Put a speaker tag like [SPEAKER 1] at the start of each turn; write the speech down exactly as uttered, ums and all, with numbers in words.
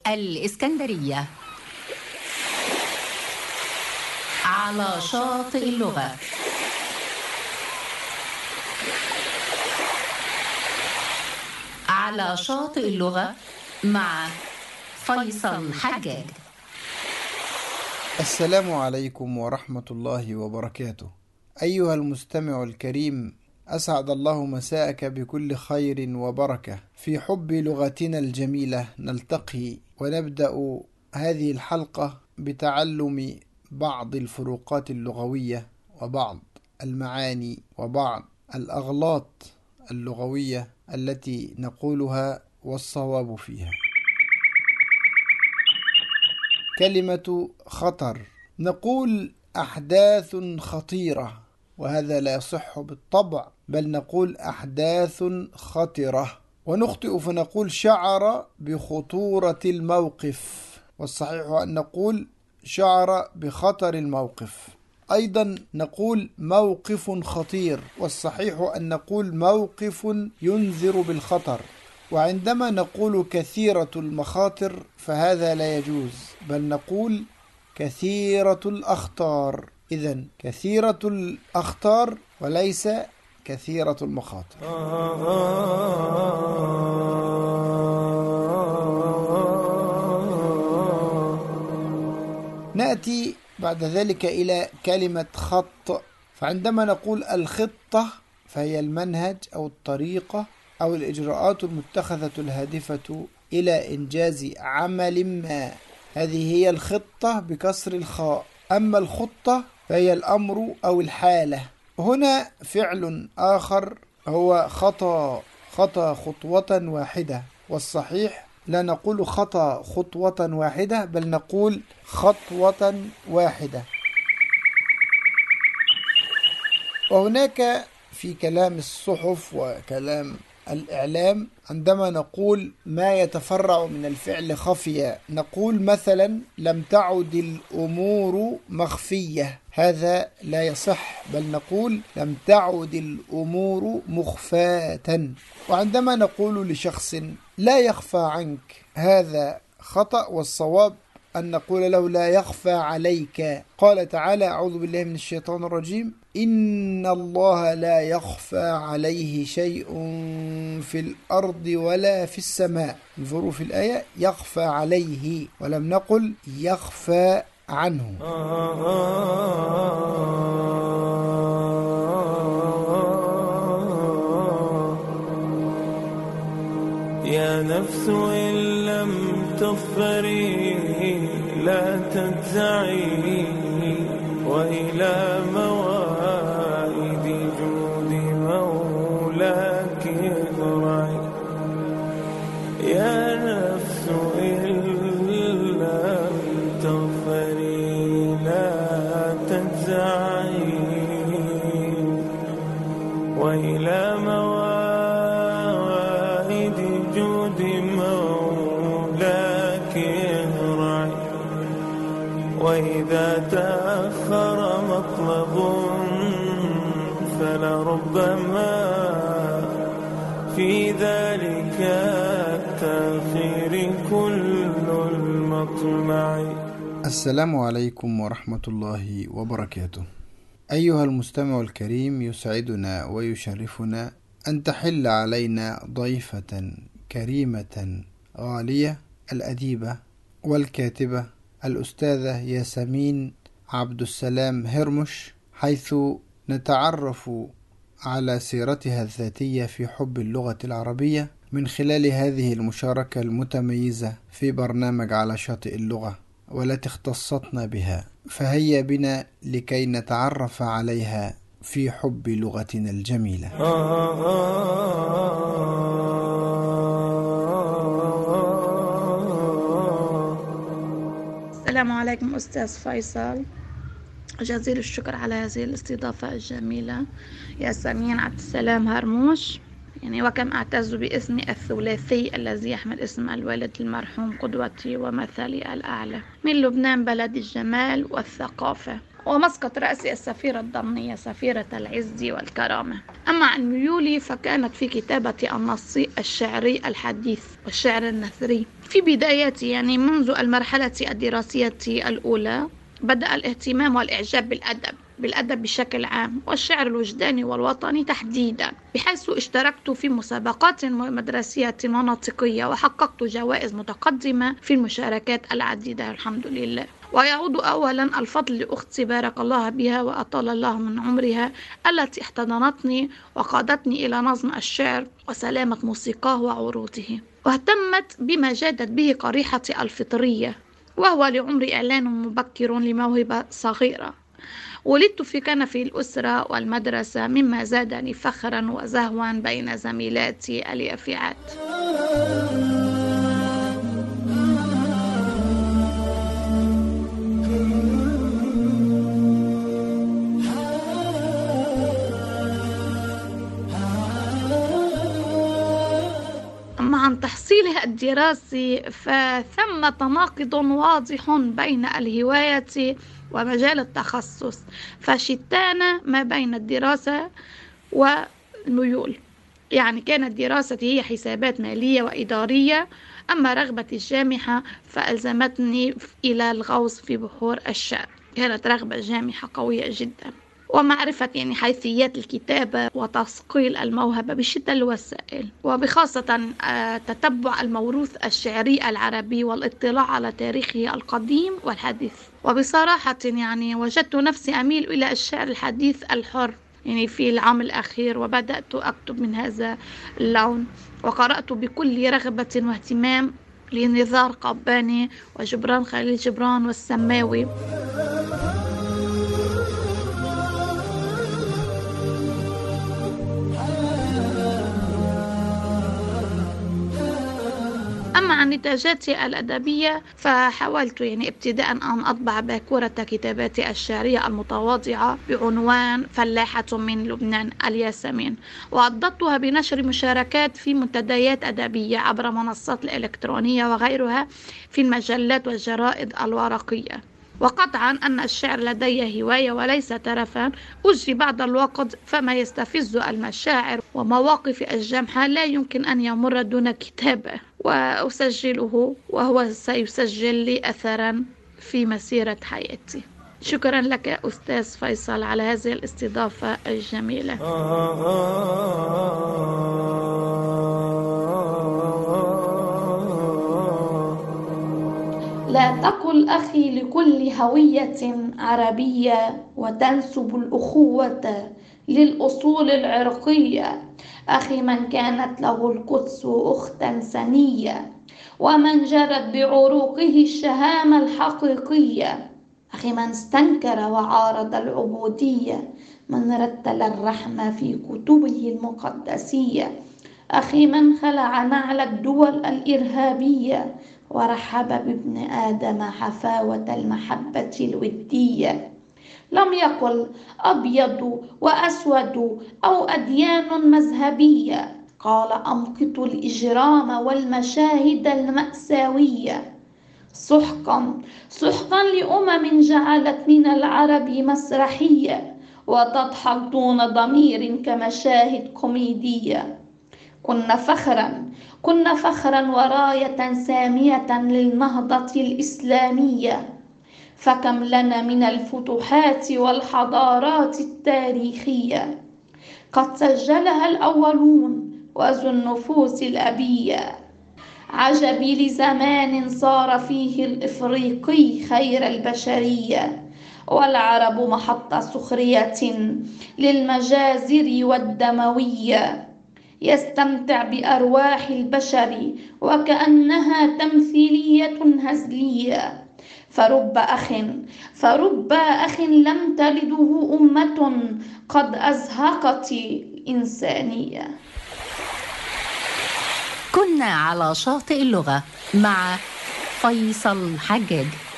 [SPEAKER 1] الإسكندرية على شاطئ اللغة. على شاطئ اللغة مع فيصل حجاج.
[SPEAKER 2] السلام عليكم ورحمة الله وبركاته. أيها المستمع الكريم، أسعد الله مساءك بكل خير وبركة. في حب لغتنا الجميلة نلتقي ونبدأ هذه الحلقة بتعلم بعض الفروقات اللغوية وبعض المعاني وبعض الأغلاط اللغوية التي نقولها والصواب فيها. كلمة خطر، نقول أحداث خطيرة، وهذا لا يصح بالطبع، بل نقول أحداث خطرة. ونخطئ فنقول شعر بخطورة الموقف، والصحيح أن نقول شعر بخطر الموقف. أيضا نقول موقف خطير، والصحيح أن نقول موقف ينذر بالخطر. وعندما نقول كثيرة المخاطر فهذا لا يجوز، بل نقول كثيرة الأخطار. إذن كثيرة الأخطار وليس كثيرة المخاطر. نأتي بعد ذلك إلى كلمة خط. فعندما نقول الخطة فهي المنهج أو الطريقة أو الإجراءات المتخذة الهادفة إلى إنجاز عمل ما، هذه هي الخطة بكسر الخاء. أما الخطة فهي الأمر أو الحالة. هنا فعل آخر هو خطى، خطى خطوة واحدة، والصحيح لا نقول خطى خطوة واحدة، بل نقول خطوة واحدة. وهناك في كلام الصحف وكلام الإعلام عندما نقول ما يتفرع من الفعل خفية، نقول مثلا لم تعد الأمور مخفية، هذا لا يصح، بل نقول لم تعد الأمور مخفاة. وعندما نقول لشخص لا يخفى عنك، هذا خطأ، والصواب أن نقول له لا يخفى عليك. قال تعالى: أعوذ بالله من الشيطان الرجيم: إن الله لا يخفى عليه شيء في الأرض ولا في السماء. انظروا في الآية، يخفى عليه، ولم نقل يخفى عنه.
[SPEAKER 3] يا نفس إن لم تظفري لا تنزعي، وإلى موائد جود مولاك اضرعي. يا نفس إن لم تظفري لا تنزعي، وإلى موائد جود مولاك اضرعي. وإذا تأخر مطلب فلربما في ذلك التأخير كل المطمع.
[SPEAKER 2] السلام عليكم ورحمة الله وبركاته. أيها المستمع الكريم، يسعدنا ويشرفنا أن تحل علينا ضيفة كريمة غالية، الأديبة والكاتبة الأستاذة ياسمين عبد السلام هرمش، حيث نتعرف على سيرتها الذاتية في حب اللغة العربية من خلال هذه المشاركة المتميزة في برنامج على شاطئ اللغة والتي اختصتنا بها. فهيا بنا لكي نتعرف عليها في حب لغتنا الجميلة.
[SPEAKER 4] السلام عليكم أستاذ فيصل، جزيل الشكر على هذه الاستضافة الجميلة. ياسمين عبد السلام هرموش، يعني وكم أعتز باسمي الثلاثي الذي يحمل اسم الوالد المرحوم قدوتي ومثلي الأعلى، من لبنان بلد الجمال والثقافة. ومسقط رأسي السفيرة الضمنية سفيرة العز والكرامة. أما عن ميولي فكانت في كتابة النص الشعري الحديث والشعر النثري. في بداياتي يعني منذ المرحلة الدراسية الأولى بدأ الاهتمام والإعجاب بالأدب بالأدب بشكل عام والشعر الوجداني والوطني تحديدا، بحيث اشتركت في مسابقات مدرسية وناطقية وحققت جوائز متقدمة في المشاركات العديدة الحمد لله. ويعود أولا الفضل لأختي بارك الله بها وأطال الله من عمرها التي احتضنتني وقادتني إلى نظم الشعر وسلامة موسيقاه وعروضه، واهتمت بما جادت به قريحتي الفطرية، وهو لعمري إعلان مبكر لموهبة صغيرة. ولدت في كنف الأسرة والمدرسة مما زادني فخرا وزهوا بين زميلاتي اليافعات. مع تحصيلها الدراسي فثم تناقض واضح بين الهواية ومجال التخصص، فشتان ما بين الدراسة والميول. يعني كانت دراستي هي حسابات مالية وإدارية، أما رغبتي الجامحة فألزمتني إلى الغوص في بحور الشعر. كانت رغبة جامحة قوية جدا، ومعرفة يعني حيثيات الكتابة وتصقيل الموهبة بشتى الوسائل، وبخاصة تتبع الموروث الشعري العربي والاطلاع على تاريخه القديم والحديث. وبصراحة يعني وجدت نفسي أميل إلى الشعر الحديث الحر يعني في العام الأخير، وبدأت أكتب من هذا اللون، وقرأت بكل رغبة واهتمام لنزار قباني وجبران خليل جبران والسماوي. أما عن نتاجاتي الأدبية فحاولت يعني ابتداء أن أطبع باكورة كتاباتي الشعرية المتواضعة بعنوان فلاحة من لبنان الياسمين، وعضدتها بنشر مشاركات في منتديات أدبية عبر منصات الإلكترونية وغيرها في المجلات والجرائد الورقية. وقطعا أن الشعر لدي هواية وليس ترفا أجري بعض الوقت، فما يستفز المشاعر ومواقف الجمحة لا يمكن أن يمر دون كتابة وأسجله، وهو سيسجل لي أثرا في مسيرة حياتي. شكرا لك أستاذ فيصل على هذه الاستضافة الجميلة. لا تقل أخي لكل هوية عربية وتنسب الأخوة للأصول العرقية. أخي من كانت له القدس أختا سنية ومن جرت بعروقه الشهامة الحقيقية. أخي من استنكر وعارض العبودية، من رتل الرحمة في كتبه المقدسية. أخي من خلع نعل الدول الإرهابية ورحب بابن آدم حفاوة المحبة الودية. لم يقل أبيض وأسود أو أديان مذهبية، قال أمقت الإجرام والمشاهد المأساوية. سحقا سحقا لأمم جعلت من العرب مسرحية وتضحك دون ضمير كمشاهد كوميدية. كنا فخرا كنا فخرا وراية سامية للنهضة الإسلامية، فكم لنا من الفتوحات والحضارات التاريخية قد سجلها الأولون وذو النفوس الأبية. عجبي لزمان صار فيه الإفريقي خير البشرية، والعرب محط سخرية للمجازر والدموية. يستمتع بأرواح البشر وكأنها تمثيلية هزلية. فرب أخ فرب أخ لم تلده أمة قد أزهقت الإنسانية.
[SPEAKER 1] كنا على شاطئ اللغة مع فيصل حجاج.